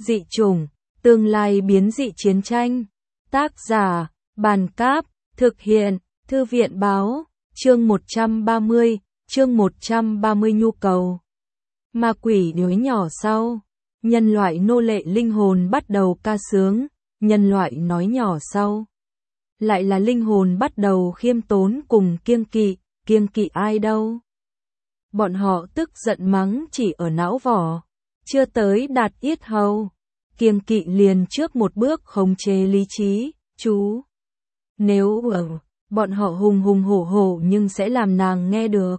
Dị chủng, tương lai biến dị chiến tranh. Tác giả, Bàn Cáp, thực hiện, Thư viện Báo, chương 130, chương 130 nhu cầu. Ma quỷ đứa nhỏ sau, nhân loại nô lệ linh hồn bắt đầu ca sướng, nhân loại nói nhỏ sau. Lại là linh hồn bắt đầu khiêm tốn cùng kiêng kỵ ai đâu. Bọn họ tức giận mắng chỉ ở não vỏ, chưa tới đạt yết hầu. Kiêng kỵ liền trước một bước khống chế lý trí, chú. Nếu bọn họ hùng hổ nhưng sẽ làm nàng nghe được.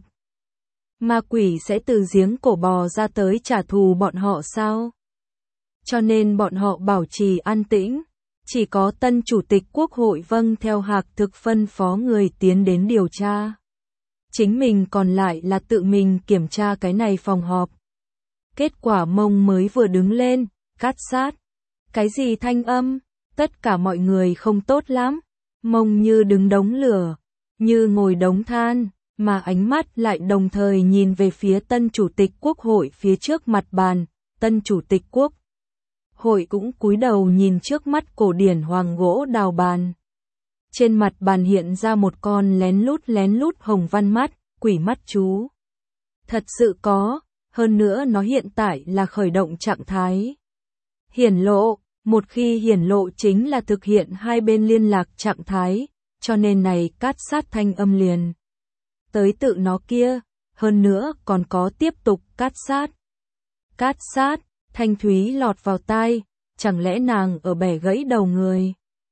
Ma quỷ sẽ từ giếng cổ bò ra tới trả thù bọn họ sao? Cho nên bọn họ bảo trì an tĩnh, chỉ có tân chủ tịch quốc hội vâng theo Hạc Thực phân phó người tiến đến điều tra. Chính mình còn lại là tự mình kiểm tra cái này phòng họp. Kết quả Mông mới vừa đứng lên, cát sát. Cái gì thanh âm? Tất cả mọi người không tốt lắm. Mông như đứng đống lửa, như ngồi đống than, mà ánh mắt lại đồng thời nhìn về phía tân chủ tịch quốc hội phía trước mặt bàn. Tân chủ tịch quốc hội cũng cúi đầu nhìn trước mắt cổ điển hoàng gỗ đào bàn. Trên mặt bàn hiện ra một con lén lút hồng văn mắt, quỷ mắt chú. Thật sự có, hơn nữa nó hiện tại là khởi động trạng thái. Hiển lộ, một khi hiển lộ chính là thực hiện hai bên liên lạc trạng thái, cho nên này cát sát thanh âm liền. Tới tự nó kia, hơn nữa còn có tiếp tục cát sát. Cát sát, thanh thúy lọt vào tai, chẳng lẽ nàng ở bẻ gãy đầu người.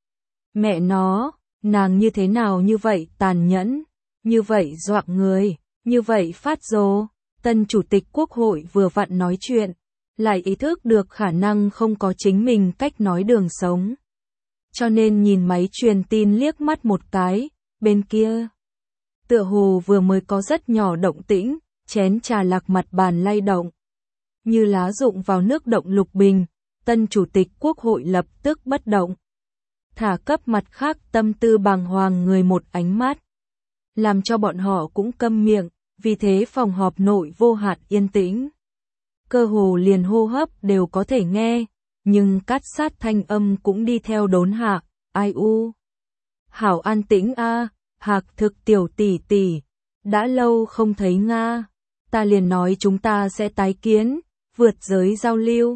Mẹ nó, nàng như thế nào như vậy tàn nhẫn, như vậy dọa người, như vậy phát rồ. Tân chủ tịch quốc hội vừa vặn nói chuyện, lại ý thức được khả năng không có chính mình cách nói đường sống. Cho nên nhìn máy truyền tin liếc mắt một cái, bên kia. Tựa hồ vừa mới có rất nhỏ động tĩnh, chén trà lạc mặt bàn lay động. Như lá rụng vào nước động lục bình, tân chủ tịch quốc hội lập tức bất động. Thả cấp mặt khác tâm tư bàng hoàng người một ánh mắt. Làm cho bọn họ cũng câm miệng, vì thế phòng họp nội vô hạn yên tĩnh. Cơ hồ liền hô hấp đều có thể nghe, nhưng cát sát thanh âm cũng đi theo đốn hạ, ai u. Hảo an tĩnh a, Hạc Thực tiểu tỷ tỷ, đã lâu không thấy Nga, ta liền nói chúng ta sẽ tái kiến, vượt giới giao lưu.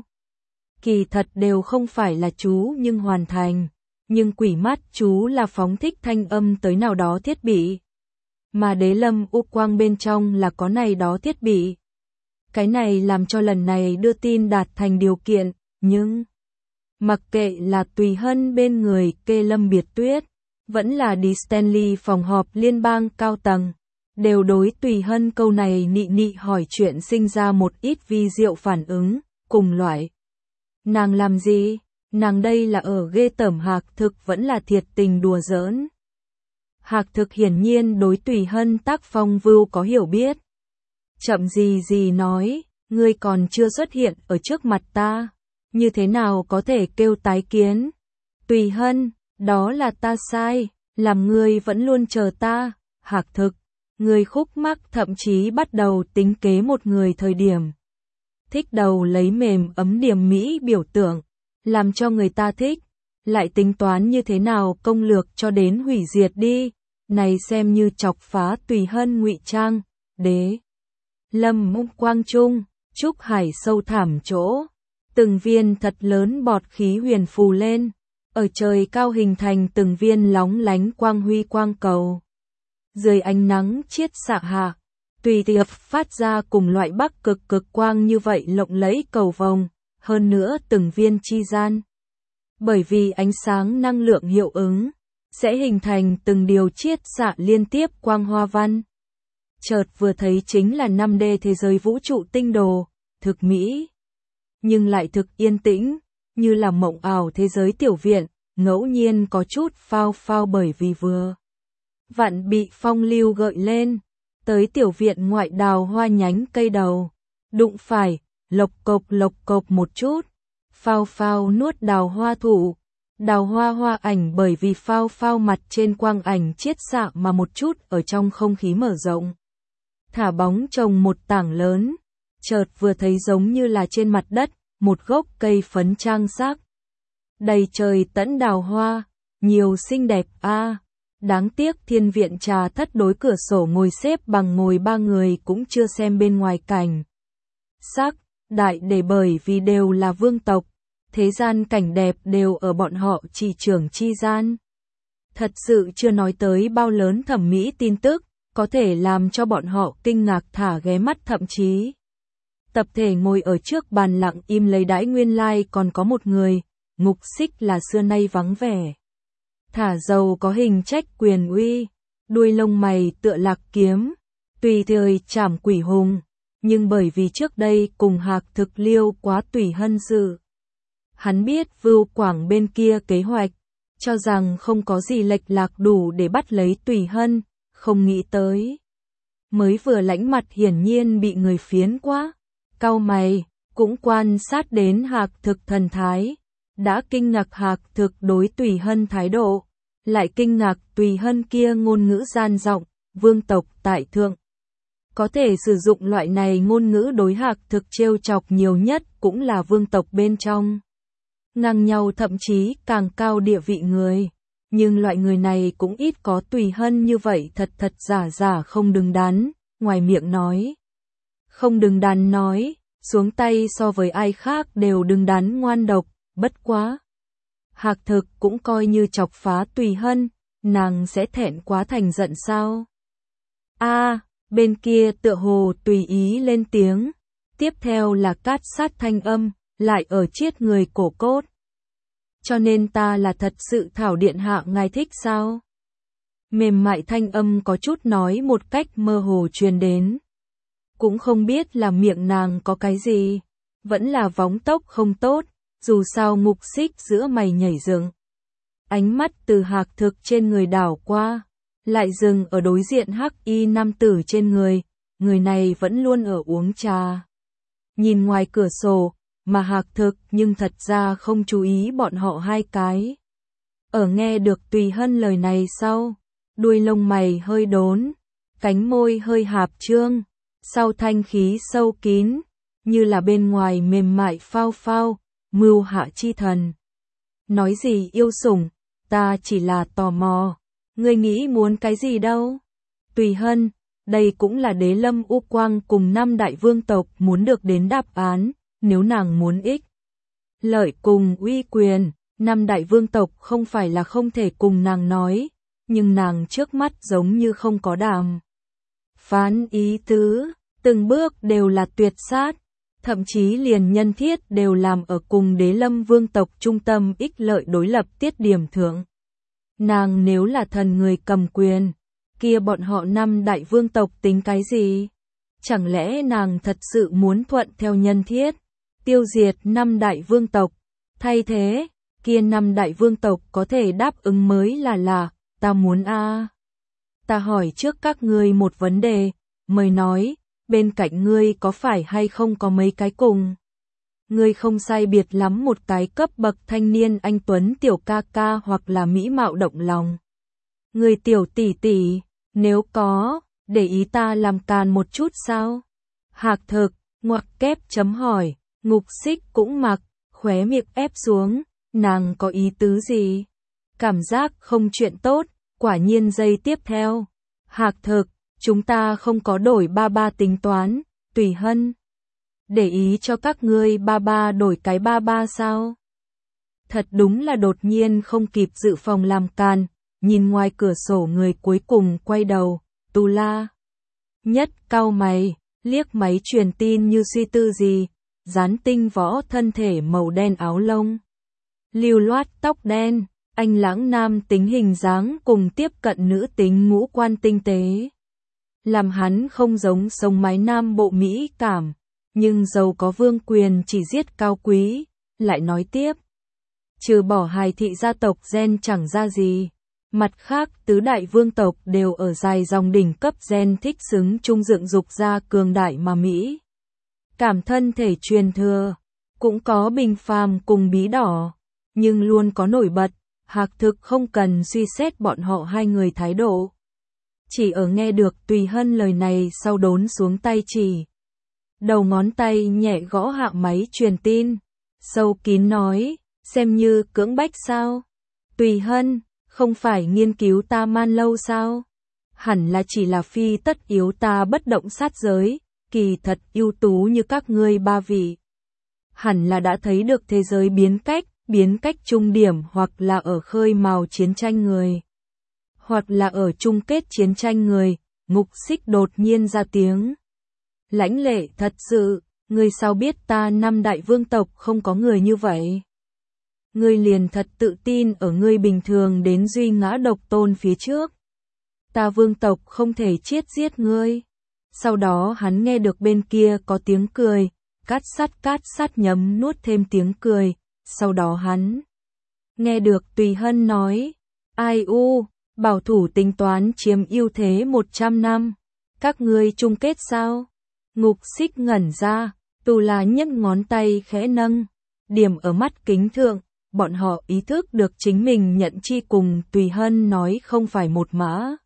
Kỳ thật đều không phải là chú nhưng hoàn thành, nhưng quỷ mắt chú là phóng thích thanh âm tới nào đó thiết bị. Mà đế lâm u quang bên trong là có này đó thiết bị. Cái này làm cho lần này đưa tin đạt thành điều kiện, nhưng mặc kệ là Tùy Hân bên người kê Lâm Biệt Tuyết, vẫn là đi Stanley phòng họp liên bang cao tầng, đều đối Tùy Hân câu này nị hỏi chuyện sinh ra một ít vi diệu phản ứng, cùng loại. Nàng làm gì? Nàng đây là ở ghê tởm Hạc Thực vẫn là thiệt tình đùa giỡn. Hạc Thực hiển nhiên đối Tùy Hân tác phong vưu có hiểu biết. Chậm gì nói, ngươi còn chưa xuất hiện ở trước mặt ta, như thế nào có thể kêu tái kiến? Tùy Hân, đó là ta sai, làm ngươi vẫn luôn chờ ta. Hạc Thực, ngươi khúc mắc thậm chí bắt đầu tính kế một người thời điểm. Thích đầu lấy mềm ấm điểm mỹ biểu tượng, làm cho người ta thích, lại tính toán như thế nào công lược cho đến hủy diệt đi, này xem như chọc phá Tùy Hân ngụy trang, đế. Lâm mông quang trung, trúc hải sâu thẳm chỗ, từng viên thật lớn bọt khí huyền phù lên, ở trời cao hình thành từng viên lóng lánh quang huy quang cầu. Dưới ánh nắng chiết xạ hạ, tùy tiệp phát ra cùng loại bắc cực quang như vậy lộng lẫy cầu vồng, hơn nữa từng viên chi gian. Bởi vì ánh sáng năng lượng hiệu ứng, sẽ hình thành từng điều chiết xạ liên tiếp quang hoa văn. Chợt vừa thấy chính là 5D thế giới vũ trụ tinh đồ, thực mỹ. Nhưng lại thực yên tĩnh, như là mộng ảo thế giới tiểu viện, ngẫu nhiên có chút phao bởi vì vừa vặn bị phong lưu gợi lên, tới tiểu viện ngoại đào hoa nhánh cây đầu, đụng phải, lộc cộc một chút, phao nuốt đào hoa thụ, đào hoa ảnh bởi vì phao mặt trên quang ảnh chiết xạ mà một chút ở trong không khí mở rộng. Thả bóng trồng một tảng lớn, chợt vừa thấy giống như là trên mặt đất, một gốc cây phấn trang sắc. Đầy trời tẫn đào hoa, nhiều xinh đẹp a. Đáng tiếc Thiên Viện Trà Thất đối cửa sổ ngồi xếp bằng ngồi ba người cũng chưa xem bên ngoài cảnh. Sắc, đại để bởi vì đều là vương tộc, thế gian cảnh đẹp đều ở bọn họ chỉ trưởng chi gian. Thật sự chưa nói tới bao lớn thẩm mỹ tin tức, có thể làm cho bọn họ kinh ngạc thả ghé mắt thậm chí. Tập thể ngồi ở trước bàn lặng im lấy đãi nguyên lai còn có một người, Ngục Xích là xưa nay vắng vẻ. Thả dầu có hình trách quyền uy, đuôi lông mày tựa lạc kiếm, tùy thời trảm quỷ hùng, nhưng bởi vì trước đây cùng Hạc Thực liêu quá Tùy Hân sự. Hắn biết Vưu Quảng bên kia kế hoạch, cho rằng không có gì lệch lạc đủ để bắt lấy Tùy Hân, không nghĩ tới. Mới vừa lãnh mặt hiển nhiên bị người phiến quá, cau mày, cũng quan sát đến Hạc Thực thần thái, đã kinh ngạc Hạc Thực đối Tùy Hân thái độ, lại kinh ngạc Tùy Hân kia ngôn ngữ gian rộng, vương tộc tại thượng. Có thể sử dụng loại này ngôn ngữ đối Hạc Thực trêu chọc nhiều nhất cũng là vương tộc bên trong. Ngang nhau thậm chí càng cao địa vị người, nhưng loại người này cũng ít có Tùy Hân như vậy thật thật giả giả không đứng đắn, ngoài miệng nói. Không đứng đắn nói, xuống tay so với ai khác đều đứng đắn ngoan độc, bất quá. Hạc Thực cũng coi như chọc phá Tùy Hân, nàng sẽ thẹn quá thành giận sao? Bên kia tựa hồ tùy ý lên tiếng, tiếp theo là cát sát thanh âm, lại ở chiết người cổ cốt. Cho nên ta là thật sự Thảo điện hạ ngài thích sao? Mềm mại thanh âm có chút nói một cách mơ hồ truyền đến. Cũng không biết là miệng nàng có cái gì, vẫn là vóng tốc không tốt, dù sao Ngục Xích giữa mày nhảy dựng. Ánh mắt từ Hạc Thực trên người đảo qua, lại dừng ở đối diện hắc y nam tử trên người này vẫn luôn ở uống trà. Nhìn ngoài cửa sổ, mà Hạc Thực nhưng thật ra không chú ý bọn họ hai cái. Ở nghe được Tùy Hân lời này sau, đuôi lông mày hơi đốn, cánh môi hơi hạp trương, sau thanh khí sâu kín, như là bên ngoài mềm mại phao phao, mưu hạ chi thần. Nói gì yêu sủng, ta chỉ là tò mò, ngươi nghĩ muốn cái gì đâu? Tùy Hân, đây cũng là Đế Lâm U Quang cùng 5 đại vương tộc muốn được đến đáp án, nếu nàng muốn ích lợi cùng uy quyền, 5 đại vương tộc không phải là không thể cùng nàng nói, nhưng nàng trước mắt giống như không có đàm phán ý tứ, từng bước đều là tuyệt sát, thậm chí liền nhân thiết đều làm ở cùng Đế Lâm vương tộc trung tâm ích lợi đối lập tiết điểm thượng. Nàng nếu là thần người cầm quyền, kia bọn họ 5 đại vương tộc tính cái gì? Chẳng lẽ nàng thật sự muốn thuận theo nhân thiết, tiêu diệt 5 đại vương tộc, thay thế, kia 5 đại vương tộc có thể đáp ứng mới là, ta muốn Ta hỏi trước các ngươi một vấn đề, mời nói, bên cạnh ngươi có phải hay không có mấy cái cùng? Ngươi không sai biệt lắm một cái cấp bậc thanh niên anh tuấn tiểu ca ca hoặc là mỹ mạo động lòng. Ngươi tiểu tỷ tỷ, nếu có, để ý ta làm càn một chút sao? Hạc Thực, ngoặc kép chấm hỏi, Ngục Xích cũng mặc, khóe miệng ép xuống, nàng có ý tứ gì? Cảm giác không chuyện tốt, quả nhiên giây tiếp theo. Hạc Thực, chúng ta không có đổi ba ba tính toán, Tùy Hân. Để ý cho các ngươi ba ba đổi cái ba ba sao? Thật đúng là đột nhiên không kịp dự phòng làm càn, nhìn ngoài cửa sổ người cuối cùng quay đầu, Tu La. Nhất cau mày, liếc máy truyền tin như suy tư gì, dán tinh võ thân thể màu đen áo lông. Lưu loát tóc đen, anh lãng nam tính hình dáng cùng tiếp cận nữ tính ngũ quan tinh tế. Làm hắn không giống sống mái nam bộ mỹ cảm, nhưng giàu có vương quyền chỉ giết cao quý, lại nói tiếp. Trừ bỏ hài thị gia tộc gen chẳng ra gì, mặt khác tứ đại vương tộc đều ở dài dòng đỉnh cấp gen thích xứng trung dựng dục ra cường đại mà Mỹ. Cảm thân thể truyền thừa, cũng có bình phàm cùng bí đỏ, nhưng luôn có nổi bật, Hạc Thực không cần suy xét bọn họ hai người thái độ. Chỉ ở nghe được Tùy Hân lời này sau đốn xuống tay chỉ. Đầu ngón tay nhẹ gõ hạ máy truyền tin, sâu kín nói, xem như cưỡng bách sao? Tùy Hân, không phải nghiên cứu ta man lâu sao? Hẳn là chỉ là phi tất yếu ta bất động sát giới, kỳ thật ưu tú như các ngươi ba vị. Hẳn là đã thấy được thế giới biến cách trung điểm hoặc là ở khơi mào chiến tranh người. Hoặc là ở chung kết chiến tranh người, Ngục Xích đột nhiên ra tiếng. Lãnh Lệ thật sự, ngươi sao biết ta năm đại vương tộc không có người như vậy? Ngươi liền thật tự tin ở ngươi bình thường đến duy ngã độc tôn phía trước. Ta vương tộc không thể chiết giết ngươi. Sau đó hắn nghe được bên kia có tiếng cười, cát sắt nhấm nuốt thêm tiếng cười, sau đó hắn nghe được Tùy Hân nói, ai u, bảo thủ tính toán chiếm ưu thế 100 năm, các ngươi chung kết sao? Ngục Xích ngẩn ra, Tu La Nhất ngón tay khẽ nâng, điểm ở mắt kính thượng, bọn họ ý thức được chính mình nhận chi cùng Tùy Hân nói không phải một mã.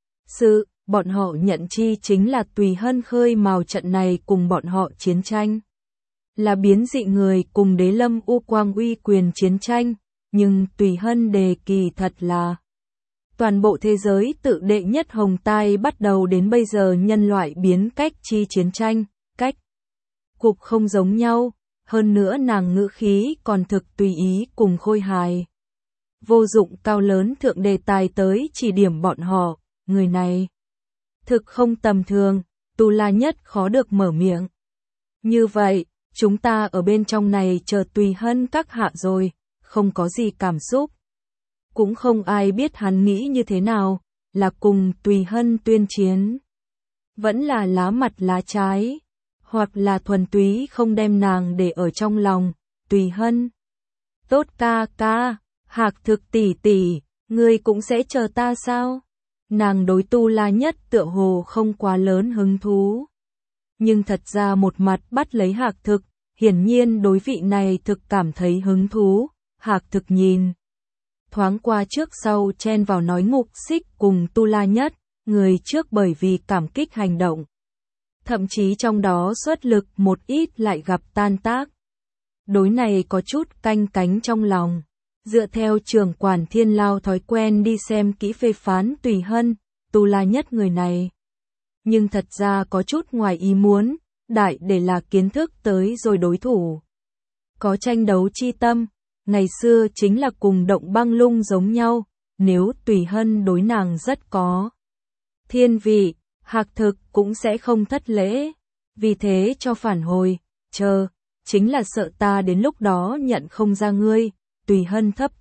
Bọn họ nhận chi chính là Tùy Hân khơi mào trận này cùng bọn họ chiến tranh. Là biến dị người cùng đế lâm u quang uy quyền chiến tranh, nhưng Tùy Hân đề kỳ thật là toàn bộ thế giới tự đệ nhất hồng tai bắt đầu đến bây giờ nhân loại biến cách chi chiến tranh, cách cục không giống nhau, hơn nữa nàng ngữ khí còn thực tùy ý cùng khôi hài. Vô dụng cao lớn thượng đề tài tới chỉ điểm bọn họ, người này thực không tầm thường, Tu La Nhất khó được mở miệng. Như vậy, chúng ta ở bên trong này chờ Tùy Hân các hạ rồi, không có gì cảm xúc. Cũng không ai biết hắn nghĩ như thế nào, là cùng Tùy Hân tuyên chiến. Vẫn là lá mặt lá trái, hoặc là thuần túy không đem nàng để ở trong lòng, Tùy Hân. Tốt ca, Hạc Thực tỷ tỷ, ngươi cũng sẽ chờ ta sao? Nàng đối Tu La Nhất tựa hồ không quá lớn hứng thú. Nhưng thật ra một mặt bắt lấy Hạc Thực, hiển nhiên đối vị này thực cảm thấy hứng thú, Hạc Thực nhìn. Thoáng qua trước sau chen vào nói Ngục Xích cùng Tu La Nhất, người trước bởi vì cảm kích hành động. Thậm chí trong đó xuất lực một ít lại gặp tan tác. Đối này có chút canh cánh trong lòng. Dựa theo trưởng quản Thiên Lao thói quen đi xem kỹ phê phán Tùy Hân, Tu La Nhất người này. Nhưng thật ra có chút ngoài ý muốn, đại để là kiến thức tới rồi đối thủ. Có tranh đấu chi tâm, ngày xưa chính là cùng Động Băng Lung giống nhau, nếu Tùy Hân đối nàng rất có thiên vị, Hạc Thực cũng sẽ không thất lễ, vì thế cho phản hồi, chính là sợ ta đến lúc đó nhận không ra ngươi. Tùy Hân thấp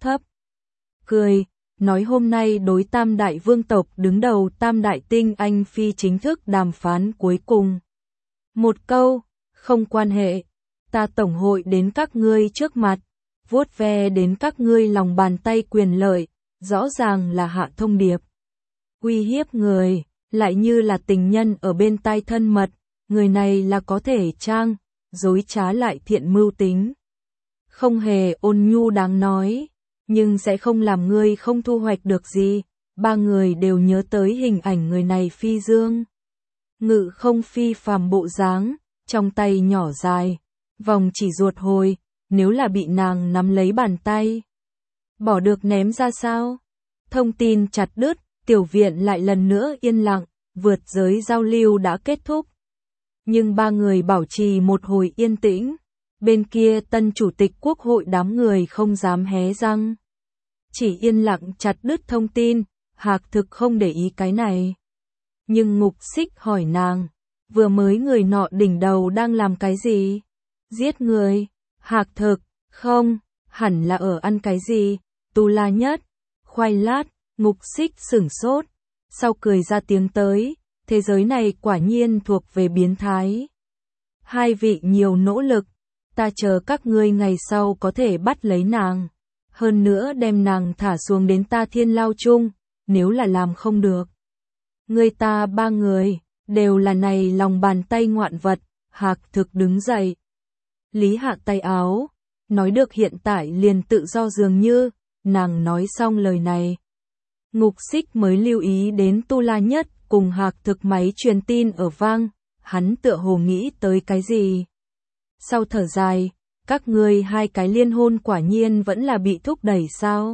cười, nói hôm nay đối tam đại vương tộc đứng đầu tam đại tinh anh phi chính thức đàm phán cuối cùng. Một câu, không quan hệ, ta tổng hội đến các ngươi trước mặt, vuốt ve đến các ngươi lòng bàn tay quyền lợi, rõ ràng là hạ thông điệp. Uy hiếp người, lại như là tình nhân ở bên tai thân mật, người này là có thể trang, dối trá lại thiện mưu tính. Không hề ôn nhu đáng nói, nhưng sẽ không làm ngươi không thu hoạch được gì. Ba người đều nhớ tới hình ảnh người này phi dương. Ngự không phi phàm bộ dáng, trong tay nhỏ dài, vòng chỉ ruột hồi, nếu là bị nàng nắm lấy bàn tay. Bỏ được ném ra sao? Thông tin chặt đứt, tiểu viện lại lần nữa yên lặng, vượt giới giao lưu đã kết thúc. Nhưng ba người bảo trì một hồi yên tĩnh. Bên kia tân chủ tịch quốc hội đám người không dám hé răng. Chỉ yên lặng chặt đứt thông tin, Hạc Thực không để ý cái này. Nhưng Ngục Xích hỏi nàng, vừa mới người nọ đỉnh đầu đang làm cái gì? Giết người, Hạc Thực, không, hẳn là ở ăn cái gì? Tu La Nhất, khoai lát, Ngục Xích sửng sốt, sau cười ra tiếng tới, thế giới này quả nhiên thuộc về biến thái. Hai vị nhiều nỗ lực. Ta chờ các ngươi ngày sau có thể bắt lấy nàng, hơn nữa đem nàng thả xuống đến ta Thiên Lao chung, nếu là làm không được. Ngươi ta ba người, đều là này lòng bàn tay ngoạn vật, Hạc Thực đứng dậy. Lý hạ tay áo, nói được hiện tại liền tự do dường như, nàng nói xong lời này. Ngục Xích mới lưu ý đến Tu La Nhất cùng Hạc Thực máy truyền tin ở vang, hắn tựa hồ nghĩ tới cái gì. Sau thở dài, các ngươi hai cái liên hôn quả nhiên vẫn là bị thúc đẩy sao?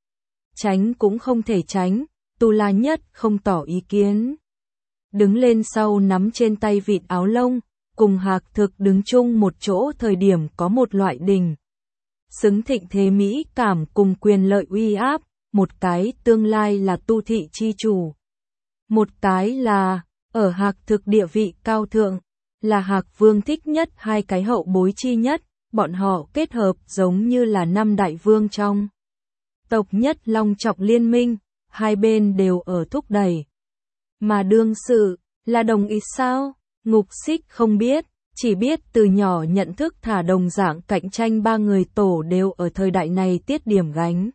Tránh cũng không thể tránh, Tu La Nhất không tỏ ý kiến. Đứng lên sau nắm trên tay vịt áo lông, cùng Hạc Thực đứng chung một chỗ thời điểm có một loại đình. Xứng thịnh thế mỹ cảm cùng quyền lợi uy áp, một cái tương lai là tu thị chi chủ. Một cái là, ở Hạc Thực địa vị cao thượng, là Hạc Vương thích nhất hai cái hậu bối chi nhất, bọn họ kết hợp giống như là năm đại vương trong. Tộc nhất long trọng liên minh, hai bên đều ở thúc đẩy. Mà đương sự, là đồng ý sao? Ngục Xích không biết, chỉ biết từ nhỏ nhận thức thả đồng dạng cạnh tranh ba người tổ đều ở thời đại này tiết điểm gánh.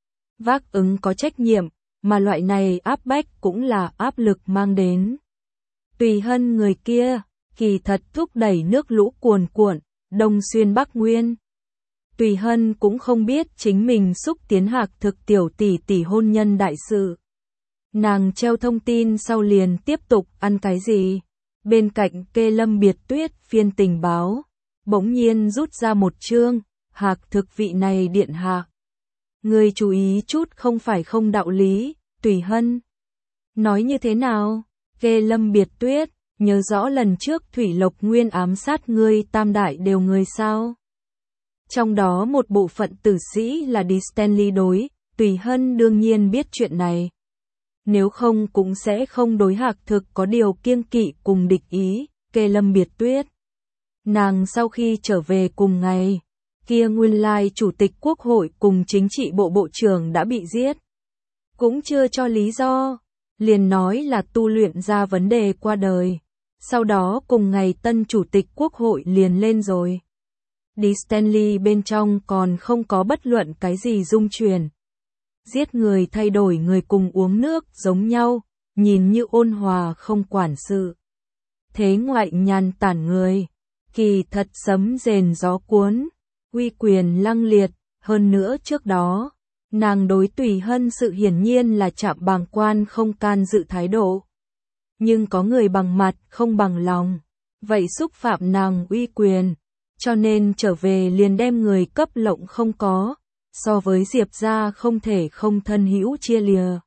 Vác ứng có trách nhiệm, mà loại này áp bách cũng là áp lực mang đến. Tùy Hân người kia, kỳ thật thúc đẩy nước lũ cuồn cuộn, đông xuyên bắc nguyên. Tùy Hân cũng không biết chính mình xúc tiến Hạc Thực tiểu tỷ tỷ hôn nhân đại sự. Nàng treo thông tin sau liền tiếp tục ăn cái gì? Bên cạnh kê Lâm Biệt Tuyết phiên tình báo, bỗng nhiên rút ra một chương, Hạc Thực vị này điện hạ. Người chú ý chút không phải không đạo lý, Tùy Hân. Nói như thế nào? Kê Lâm Biệt Tuyết, nhớ rõ lần trước Thủy Lộc Nguyên ám sát ngươi tam đại đều người sao? Trong đó một bộ phận tử sĩ là đi Stanley đối, Tùy Hân đương nhiên biết chuyện này. Nếu không cũng sẽ không đối Hạc Thực có điều kiêng kỵ cùng địch ý, Kê Lâm Biệt Tuyết. Nàng sau khi trở về cùng ngày, kia nguyên lai chủ tịch quốc hội cùng chính trị bộ bộ trưởng đã bị giết. Cũng chưa cho lý do, liền nói là tu luyện ra vấn đề qua đời. Sau đó cùng ngày tân chủ tịch quốc hội liền lên rồi. Đi Stanley bên trong còn không có bất luận cái gì dung truyền. Giết người thay đổi người cùng uống nước giống nhau, nhìn như ôn hòa không quản sự. Thế ngoại nhàn tản người, kỳ thật sấm rền gió cuốn, uy quyền lăng liệt, hơn nữa trước đó, nàng đối Tùy Hân sự hiển nhiên là chạm bàng quan không can dự thái độ. Nhưng có người bằng mặt không bằng lòng, vậy xúc phạm nàng uy quyền, cho nên trở về liền đem người cấp lộng không có. So với Diệp gia không thể không thân hữu chia lìa.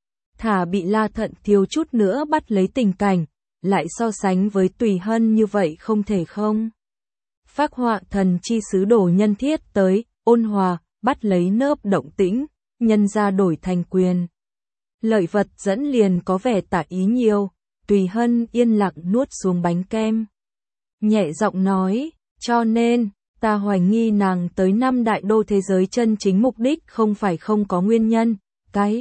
Thả bị La Thận thiếu chút nữa bắt lấy tình cảnh, lại so sánh với Tùy Hân như vậy không thể không. Phác họa thần chi sứ đồ nhân thiết tới, ôn hòa, bắt lấy nớp động tĩnh, nhân ra đổi thành quyền. Lợi vật dẫn liền có vẻ tả ý nhiều, Tùy Hân yên lặng nuốt xuống bánh kem. Nhẹ giọng nói, cho nên, ta hoài nghi nàng tới năm đại đô thế giới chân chính mục đích không phải không có nguyên nhân, cái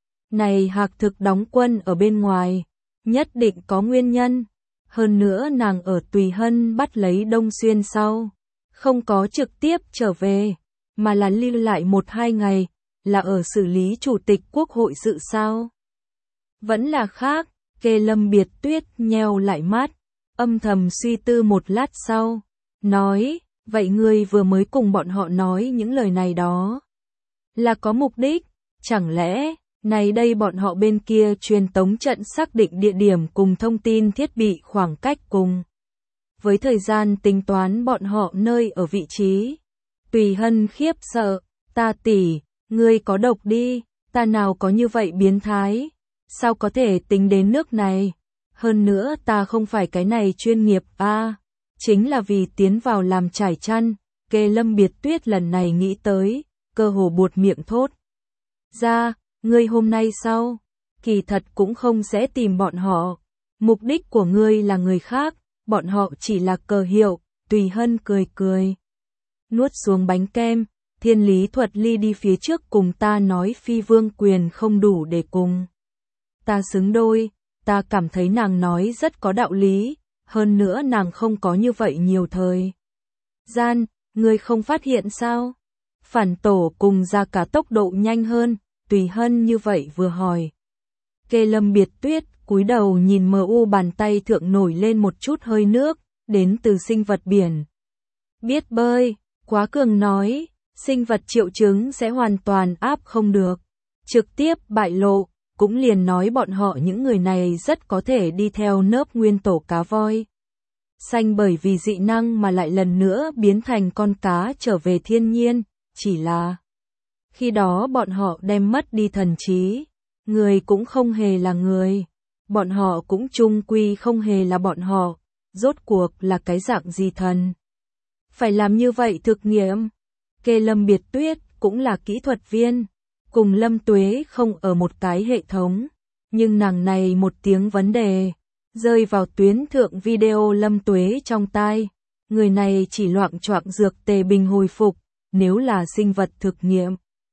này Hạc Thực đóng quân ở bên ngoài, nhất định có nguyên nhân. Hơn nữa nàng ở Tùy Hân bắt lấy Đông Xuyên sau, không có trực tiếp trở về, mà là lưu lại 1-2 ngày, là ở xử lý chủ tịch quốc hội sự sao. Vẫn là khác, Kê Lâm Biệt Tuyết nheo lại mắt, âm thầm suy tư một lát sau, nói, vậy ngươi vừa mới cùng bọn họ nói những lời này đó, là có mục đích, chẳng lẽ, này đây bọn họ bên kia truyền tống trận xác định địa điểm cùng thông tin thiết bị khoảng cách cùng. Với thời gian tính toán bọn họ nơi ở vị trí. Tùy Hân khiếp sợ, ta tỷ, ngươi có độc đi, ta nào có như vậy biến thái, sao có thể tính đến nước này, hơn nữa ta không phải cái này chuyên nghiệp chính là vì tiến vào làm trải chăn, Kê Lâm Biệt Tuyết lần này nghĩ tới, cơ hồ buột miệng thốt. Ra, ngươi hôm nay sao? Kỳ thật cũng không sẽ tìm bọn họ, mục đích của ngươi là người khác, bọn họ chỉ là cờ hiệu, Tùy Hân cười cười. Nuốt xuống bánh kem, Thiên Lý Thuật Ly đi phía trước cùng ta nói Phi Vương quyền không đủ để cùng. Ta xứng đôi, ta cảm thấy nàng nói rất có đạo lý, hơn nữa nàng không có như vậy nhiều thời gian, ngươi không phát hiện sao? Phản tổ cùng ra cả tốc độ nhanh hơn, Tùy Hân như vậy vừa hỏi. Kê Lâm Biệt Tuyết cúi đầu nhìn mờ u bàn tay thượng nổi lên một chút hơi nước, đến từ sinh vật biển. Biết bơi, Quá Cường nói, sinh vật triệu chứng sẽ hoàn toàn áp không được. Trực tiếp bại lộ, cũng liền nói bọn họ những người này rất có thể đi theo nớp nguyên tổ cá voi. xanh bởi vì dị năng mà lại lần nữa biến thành con cá trở về thiên nhiên, chỉ là khi đó bọn họ đem mất đi thần trí, người cũng không hề là người, bọn họ cũng chung quy không hề là bọn họ, rốt cuộc là cái dạng gì thần. Phải làm như vậy thực nghiệm. Kê Lâm Biệt Tuyết cũng là kỹ thuật viên, cùng Lâm Tuế không ở một cái hệ thống, nhưng nàng này một tiếng vấn đề, rơi vào tuyến thượng video Lâm Tuế trong tai, người này chỉ loạng choạng dược tề bình hồi phục, nếu là sinh vật thực nghiệm.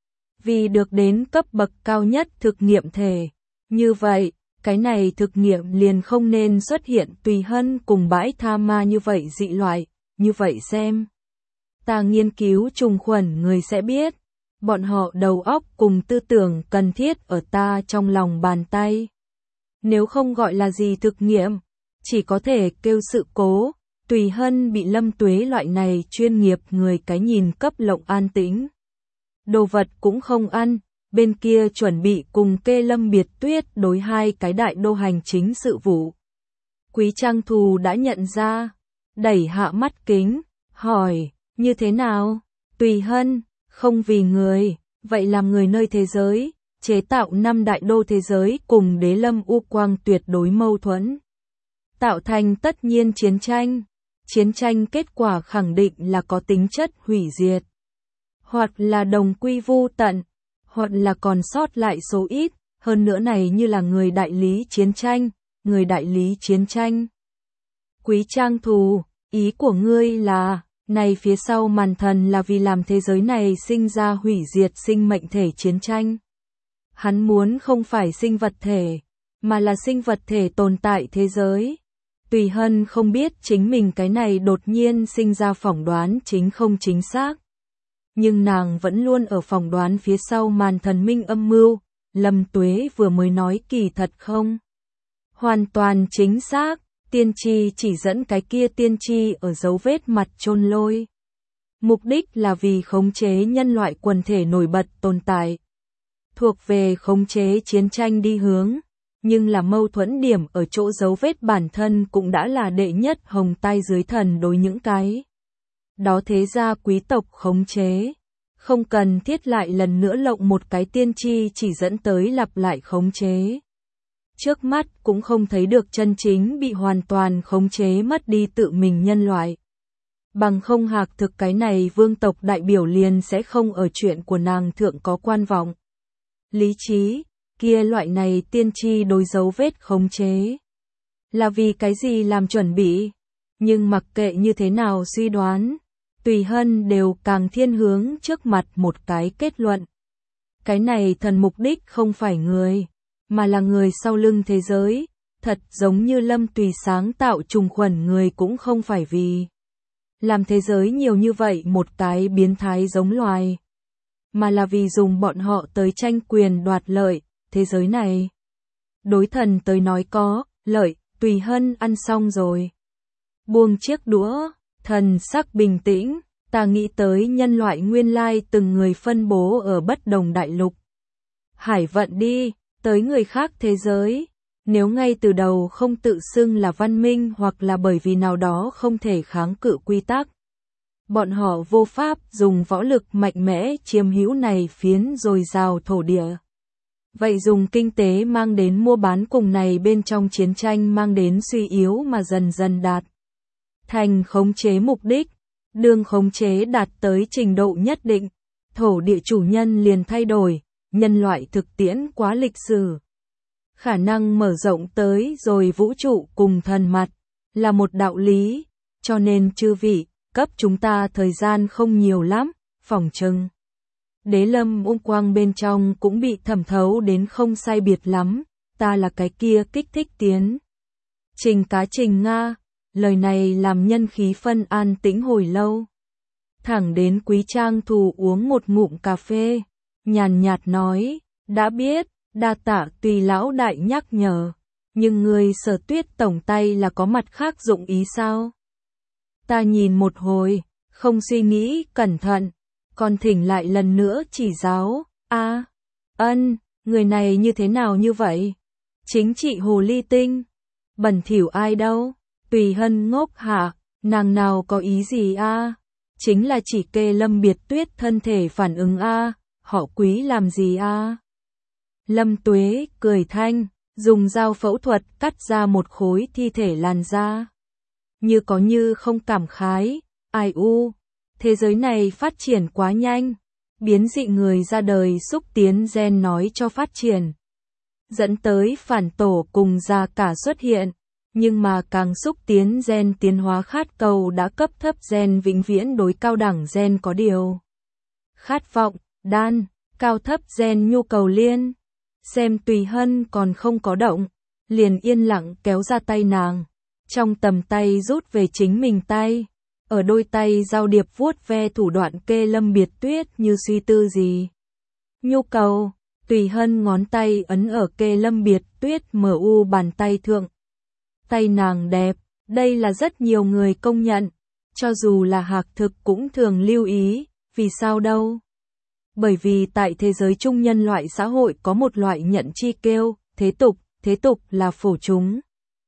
Vì được đến cấp bậc cao nhất thực nghiệm thể, như vậy, cái này thực nghiệm liền không nên xuất hiện Tùy Hân cùng bãi tha ma như vậy dị loại, như vậy xem. Ta nghiên cứu trùng khuẩn người sẽ biết, bọn họ đầu óc cùng tư tưởng cần thiết ở ta trong lòng bàn tay. Nếu không gọi là gì thực nghiệm, chỉ có thể kêu sự cố, Tùy Hân bị Lâm Tuế loại này chuyên nghiệp người cái nhìn cấp lộng an tĩnh. Đồ vật cũng không ăn, bên kia chuẩn bị cùng Kê Lâm Biệt Tuyết đối hai cái đại đô hành chính sự vụ. Quý Trang Thù đã nhận ra, đẩy hạ mắt kính, hỏi, như thế nào? Tùy Hân, không vì người, vậy làm người nơi thế giới, chế tạo 5 đại đô thế giới cùng Đế Lâm U Quang tuyệt đối mâu thuẫn. Tạo thành tất nhiên chiến tranh. Chiến tranh kết quả khẳng định là có tính chất hủy diệt. Hoặc là đồng quy vu tận, hoặc là còn sót lại số ít, hơn nữa này như là người đại lý chiến tranh, người đại lý chiến tranh. Quý Trang Thù, ý của ngươi là, này phía sau màn thần là vì làm thế giới này sinh ra hủy diệt sinh mệnh thể chiến tranh. Hắn muốn không phải sinh vật thể, mà là sinh vật thể tồn tại thế giới. Tùy Hân không biết chính mình cái này đột nhiên sinh ra phỏng đoán chính không chính xác. Nhưng nàng vẫn luôn ở phỏng đoán phía sau màn thần minh âm mưu, Lâm Tuế vừa mới nói kỳ thật không. Hoàn toàn chính xác, tiên tri chỉ dẫn cái kia tiên tri ở dấu vết mặt chôn lôi. Mục đích là vì khống chế nhân loại quần thể nổi bật tồn tại. Thuộc về khống chế chiến tranh đi hướng, nhưng là mâu thuẫn điểm ở chỗ dấu vết bản thân cũng đã là đệ nhất hồng tai dưới thần đối những cái. Đó thế ra quý tộc khống chế, không cần thiết lại lần nữa lộng một cái tiên tri chỉ dẫn tới lặp lại khống chế. Trước mắt cũng không thấy được chân chính bị hoàn toàn khống chế mất đi tự mình nhân loại. Bằng không hạc thực cái này vương tộc đại biểu liền sẽ không ở chuyện của nàng thượng có quan vọng. Lý trí, kia loại này tiên tri đối dấu vết khống chế. Là vì cái gì làm chuẩn bị, nhưng mặc kệ như thế nào suy đoán, Tùy Hân đều càng thiên hướng trước mặt một cái kết luận. Cái này thần mục đích không phải người, mà là người sau lưng thế giới, thật giống như Lâm Tùy sáng tạo trùng khuẩn người cũng không phải vì làm thế giới nhiều như vậy một cái biến thái giống loài, mà là vì dùng bọn họ tới tranh quyền đoạt lợi, thế giới này. Đối thần tới nói có, lợi, Tùy Hân ăn xong rồi. Buông chiếc đũa, thần sắc bình tĩnh, ta nghĩ tới nhân loại nguyên lai từng người phân bố ở bất đồng đại lục. Hải vận đi, tới người khác thế giới, nếu ngay từ đầu không tự xưng là văn minh hoặc là bởi vì nào đó không thể kháng cự quy tắc. Bọn họ vô pháp dùng võ lực mạnh mẽ chiếm hữu này phiến dồi dào thổ địa. Vậy dùng kinh tế mang đến mua bán cùng này bên trong chiến tranh mang đến suy yếu mà dần dần đạt thành khống chế mục đích, đường khống chế đạt tới trình độ nhất định, thổ địa chủ nhân liền thay đổi, nhân loại thực tiễn quá lịch sử. Khả năng mở rộng tới rồi vũ trụ cùng thần mặt, là một đạo lý, cho nên chư vị, cấp chúng ta thời gian không nhiều lắm, phỏng chừng. Đế Lâm U Quang bên trong cũng bị thẩm thấu đến không sai biệt lắm, ta là cái kia kích thích tiến. Trình cá trình Nga, lời này làm nhân khí phân an tĩnh hồi lâu. Thẳng đến Quý Trang Thù uống một ngụm cà phê, nhàn nhạt nói, đã biết, đa tạ Tùy lão đại nhắc nhở, nhưng người Sở Tuyết tổng tay là có mặt khác dụng ý sao? Ta nhìn một hồi, không suy nghĩ cẩn thận, còn thỉnh lại lần nữa chỉ giáo, ân, người này như thế nào như vậy? Chính trị hồ ly tinh, bẩn thỉu ai đâu? Tùy Hân ngốc hả, nàng nào có ý gì a? Chính là chỉ kê Lâm Biệt Tuyết thân thể phản ứng a, họ Quý làm gì a? Lâm Tuế cười thanh, dùng dao phẫu thuật cắt ra một khối thi thể làn da. Như có như không cảm khái, ai u, thế giới này phát triển quá nhanh, biến dị người ra đời xúc tiến gen nói cho phát triển. Dẫn tới phản tổ cùng gia cả xuất hiện, nhưng mà càng xúc tiến gen tiến hóa khát cầu đã cấp thấp gen vĩnh viễn đối cao đẳng gen có điều. Khát vọng, đan, cao thấp gen nhu cầu liên. Xem Tùy Hân còn không có động, liền yên lặng kéo ra tay nàng. Trong tầm tay rút về chính mình tay, ở đôi tay giao điệp vuốt ve thủ đoạn kê Lâm Biệt Tuyết như suy tư gì. Nhu cầu, Tùy Hân ngón tay ấn ở kê Lâm Biệt Tuyết mu bàn tay thượng. Tay nàng đẹp, đây là rất nhiều người công nhận, cho dù là Hạc Thực cũng thường lưu ý, vì sao đâu? Bởi vì tại thế giới chung nhân loại xã hội có một loại nhận chi kêu, thế tục là phổ chúng.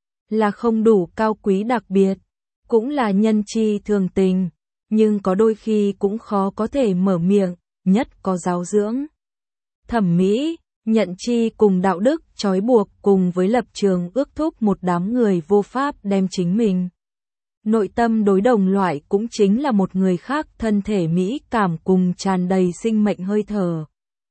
Là không đủ cao quý đặc biệt, cũng là nhân chi thường tình, nhưng có đôi khi cũng khó có thể mở miệng, nhất có giáo dưỡng. Thẩm mỹ, nhận chi cùng đạo đức trói buộc cùng với lập trường ước thúc một đám người vô pháp đem chính mình. Nội tâm đối đồng loại cũng chính là một người khác thân thể mỹ cảm cùng tràn đầy sinh mệnh hơi thở.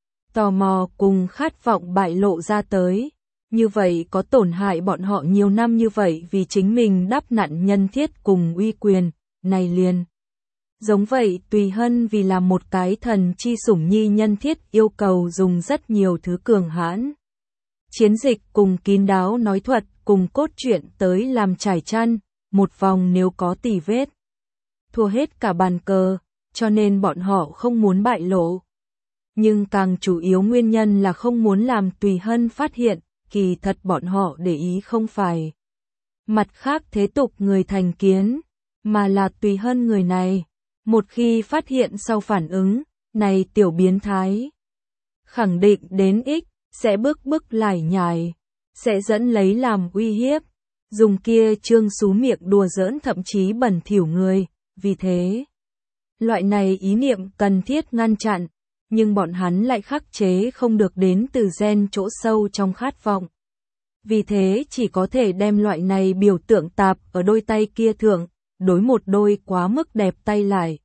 Tò mò cùng khát vọng bại lộ ra tới. Như vậy có tổn hại bọn họ nhiều năm như vậy vì chính mình đắp nặn nhân thiết cùng uy quyền, này liền. Giống vậy Tùy Hân vì làm một cái thần chi sủng nhi nhân thiết yêu cầu dùng rất nhiều thứ cường hãn. Chiến dịch cùng kín đáo nói thuật cùng cốt truyện tới làm trải chăn, một vòng nếu có tỉ vết. Thua hết cả bàn cờ, cho nên bọn họ không muốn bại lộ. Nhưng càng chủ yếu nguyên nhân là không muốn làm Tùy Hân phát hiện, kỳ thật bọn họ để ý không phải mặt khác thế tục người thành kiến, mà là Tùy Hân người này. Một khi phát hiện sau phản ứng, này tiểu biến thái, khẳng định đến ích, sẽ bức lải nhải, sẽ dẫn lấy làm uy hiếp, dùng kia trương xú miệng đùa giỡn thậm chí bẩn thỉu người, vì thế, loại này ý niệm cần thiết ngăn chặn, nhưng bọn hắn lại khắc chế không được đến từ gen chỗ sâu trong khát vọng. Vì thế chỉ có thể đem loại này biểu tượng tạp ở đôi tay kia thượng, đối một đôi quá mức đẹp tay lại.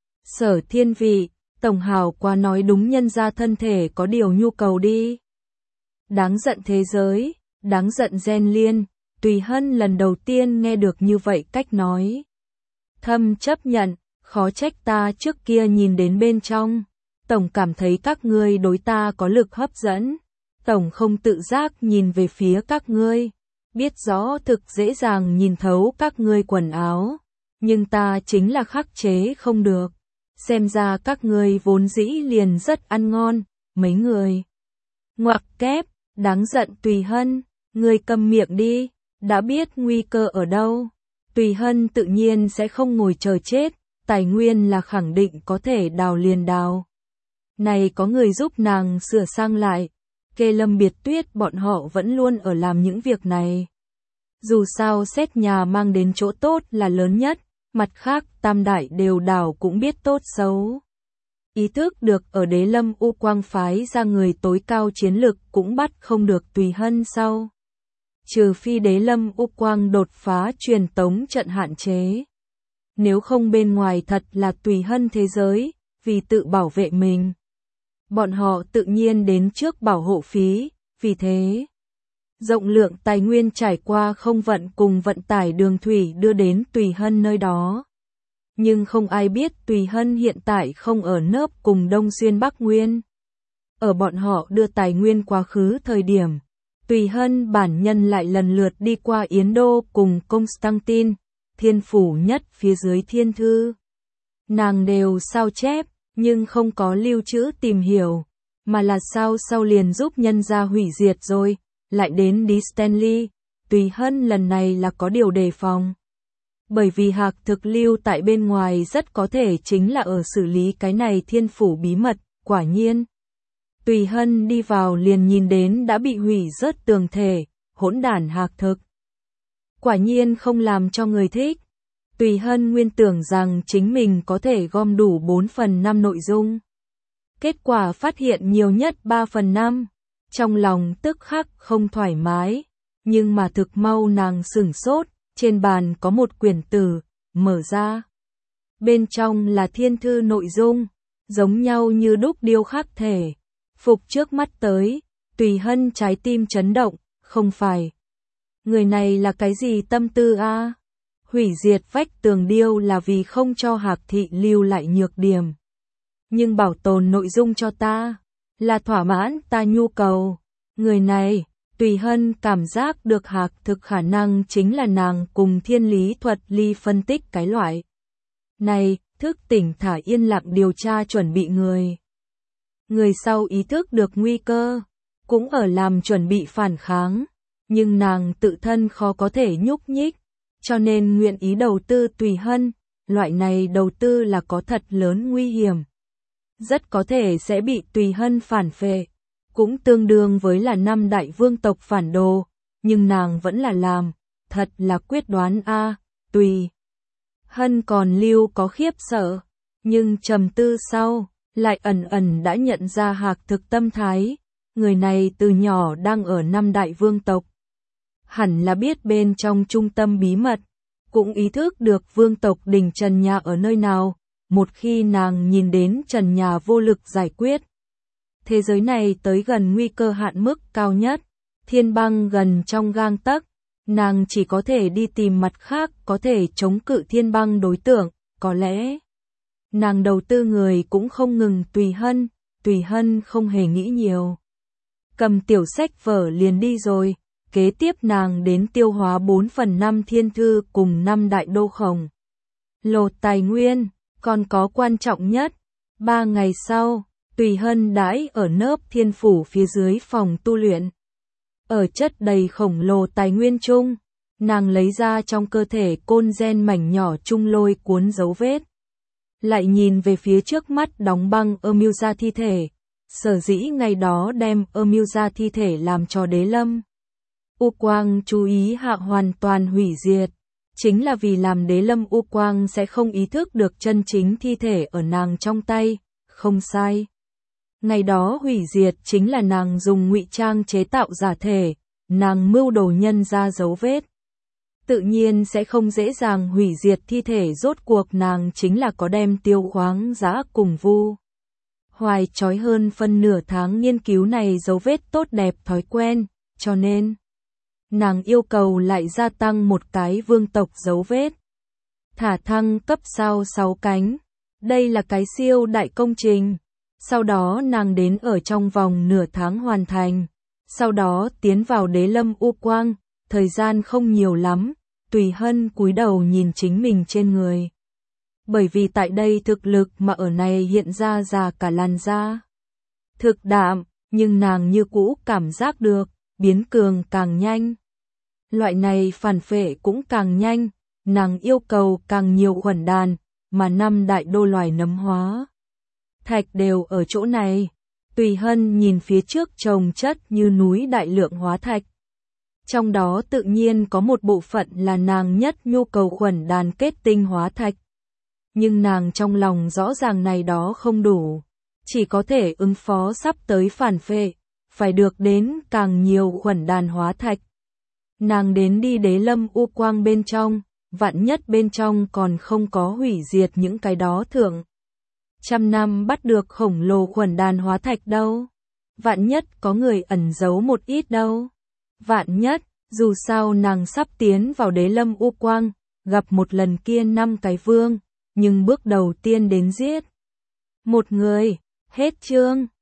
Sở Thiên Vị, Tổng Hào quá nói đúng nhân ra thân thể có điều nhu cầu đi. Đáng giận thế giới, đáng giận gen liên, Tùy Hân lần đầu tiên nghe được như vậy cách nói. Thâm chấp nhận, khó trách ta trước kia nhìn đến bên trong. Tổng cảm thấy các ngươi đối ta có lực hấp dẫn. Tổng không tự giác nhìn về phía các ngươi. Biết rõ thực dễ dàng nhìn thấu các ngươi quần áo. Nhưng ta chính là khắc chế không được. Xem ra các ngươi vốn dĩ liền rất ăn ngon, mấy người. Ngoặc kép, đáng giận Tùy Hân, ngươi câm miệng đi, đã biết nguy cơ ở đâu. Tùy Hân tự nhiên sẽ không ngồi chờ chết, tài nguyên là khẳng định có thể đào liền đào. Này có người giúp nàng sửa sang lại, kê Lâm Biệt Tuyết bọn họ vẫn luôn ở làm những việc này. Dù sao xét nhà mang đến chỗ tốt là lớn nhất, mặt khác tam đại đều đảo cũng biết tốt xấu. Ý thức được ở Đế Lâm U Quang phái ra người tối cao chiến lực cũng bắt không được Tùy Hân sau. Trừ phi Đế Lâm U Quang đột phá truyền tống trận hạn chế. Nếu không bên ngoài thật là Tùy Hân thế giới, vì tự bảo vệ mình. Bọn họ tự nhiên đến trước bảo hộ phí, vì thế. Rộng lượng tài nguyên trải qua không vận cùng vận tải đường thủy đưa đến Tùy Hân nơi đó. Nhưng không ai biết Tùy Hân hiện tại không ở nớp cùng Đông Xuyên Bắc Nguyên. Ở bọn họ đưa tài nguyên quá khứ thời điểm, Tùy Hân bản nhân lại lần lượt đi qua Yến Đô cùng Constantine, thiên phủ nhất phía dưới thiên thư. Nàng đều sao chép, nhưng không có lưu trữ tìm hiểu, mà là sao sau liền giúp nhân gia hủy diệt rồi, lại đến đi Stanley, Tùy Hân lần này là có điều đề phòng. Bởi vì Hạc Thực lưu tại bên ngoài rất có thể chính là ở xử lý cái này thiên phủ bí mật, quả nhiên. Tùy Hân đi vào liền nhìn đến đã bị hủy rớt tường thể, hỗn đản Hạc Thực. Quả nhiên không làm cho người thích. Tùy Hân nguyên tưởng rằng chính mình có thể gom đủ 4/5 nội dung. Kết quả phát hiện nhiều nhất 3/5. Trong lòng tức khắc không thoải mái, nhưng mà thực mau nàng sửng sốt, trên bàn có một quyển tử, mở ra. Bên trong là thiên thư nội dung, giống nhau như đúc điêu khắc thể. Phục trước mắt tới, Tùy Hân trái tim chấn động, không phải. Người này là cái gì tâm tư a? Hủy diệt vách tường điêu là vì không cho Hạc Thị lưu lại nhược điểm. Nhưng bảo tồn nội dung cho ta, là thỏa mãn ta nhu cầu. Người này, Tùy Hân cảm giác được Hạc Thực khả năng chính là nàng cùng thiên lý thuật ly phân tích cái loại. Này, thức tỉnh thả yên lặng điều tra chuẩn bị người. Người sau ý thức được nguy cơ, cũng ở làm chuẩn bị phản kháng, nhưng nàng tự thân khó có thể nhúc nhích, cho nên nguyện ý đầu tư Tùy Hân, loại này đầu tư là có thật lớn nguy hiểm. Rất có thể sẽ bị Tùy Hân phản phệ, cũng tương đương với là 5 đại vương tộc phản đồ, nhưng nàng vẫn là làm, thật là quyết đoán a. Tùy Hân còn lưu có khiếp sợ, nhưng trầm tư sau, lại ẩn ẩn đã nhận ra Hạc Thực tâm thái, người này từ nhỏ đang ở 5 đại vương tộc. Hẳn là biết bên trong trung tâm bí mật, cũng ý thức được vương tộc đỉnh trần nhà ở nơi nào, một khi nàng nhìn đến trần nhà vô lực giải quyết. Thế giới này tới gần nguy cơ hạn mức cao nhất, thiên băng gần trong gang tấc, nàng chỉ có thể đi tìm mặt khác có thể chống cự thiên băng đối tượng, có lẽ. Nàng đầu tư người cũng không ngừng Tùy Hân không hề nghĩ nhiều. Cầm tiểu sách vở liền đi rồi, kế tiếp nàng đến tiêu hóa 4/5 thiên thư cùng 5 đại đô khổng. Lột tài nguyên, còn có quan trọng nhất, 3 ngày sau, Tùy Hân đãi ở nớp thiên phủ phía dưới phòng tu luyện. Ở chất đầy khổng lồ tài nguyên chung, nàng lấy ra trong cơ thể côn gen mảnh nhỏ chung lôi cuốn dấu vết. Lại nhìn về phía trước mắt đóng băng Emilia thi thể, sở dĩ ngày đó đem Emilia thi thể làm cho Đế Lâm. U Quang chú ý hạ hoàn toàn hủy diệt, chính là vì làm Đế Lâm U Quang sẽ không ý thức được chân chính thi thể ở nàng trong tay, không sai. Ngày đó hủy diệt chính là nàng dùng ngụy trang chế tạo giả thể, nàng mưu đồ nhân ra dấu vết. Tự nhiên sẽ không dễ dàng hủy diệt thi thể, rốt cuộc nàng chính là có đem Tiêu Khoáng Giã cùng Vu Hoài trói hơn phân nửa tháng nghiên cứu này dấu vết tốt đẹp thói quen, cho nên nàng yêu cầu lại gia tăng một cái vương tộc dấu vết. Thả thăng cấp sao 6 cánh, đây là cái siêu đại công trình. Sau đó nàng đến ở trong vòng nửa tháng hoàn thành, sau đó tiến vào Đế Lâm U Quang, thời gian không nhiều lắm, Tùy Hân cúi đầu nhìn chính mình trên người. Bởi vì tại đây thực lực mà ở này hiện ra già cả làn da. Thực đạm, nhưng nàng như cũ cảm giác được, biến cường càng nhanh. Loại này phản phệ cũng càng nhanh, nàng yêu cầu càng nhiều khuẩn đàn, mà 5 đại đô loài nấm hóa thạch đều ở chỗ này. Tùy Hân nhìn phía trước chồng chất như núi đại lượng hóa thạch. Trong đó tự nhiên có một bộ phận là nàng nhất nhu cầu khuẩn đàn kết tinh hóa thạch. Nhưng nàng trong lòng rõ ràng này đó không đủ, chỉ có thể ứng phó sắp tới phản phệ, phải được đến càng nhiều khuẩn đàn hóa thạch. Nàng đến đi Đế Lâm U Quang bên trong, vạn nhất bên trong còn không có hủy diệt những cái đó thượng. 100 năm bắt được khổng lồ khuẩn đàn hóa thạch đâu. Vạn nhất có người ẩn giấu một ít đâu. Vạn nhất, dù sao nàng sắp tiến vào Đế Lâm U Quang, gặp một lần kia 5 cái vương, nhưng bước đầu tiên đến giết một người, hết chương.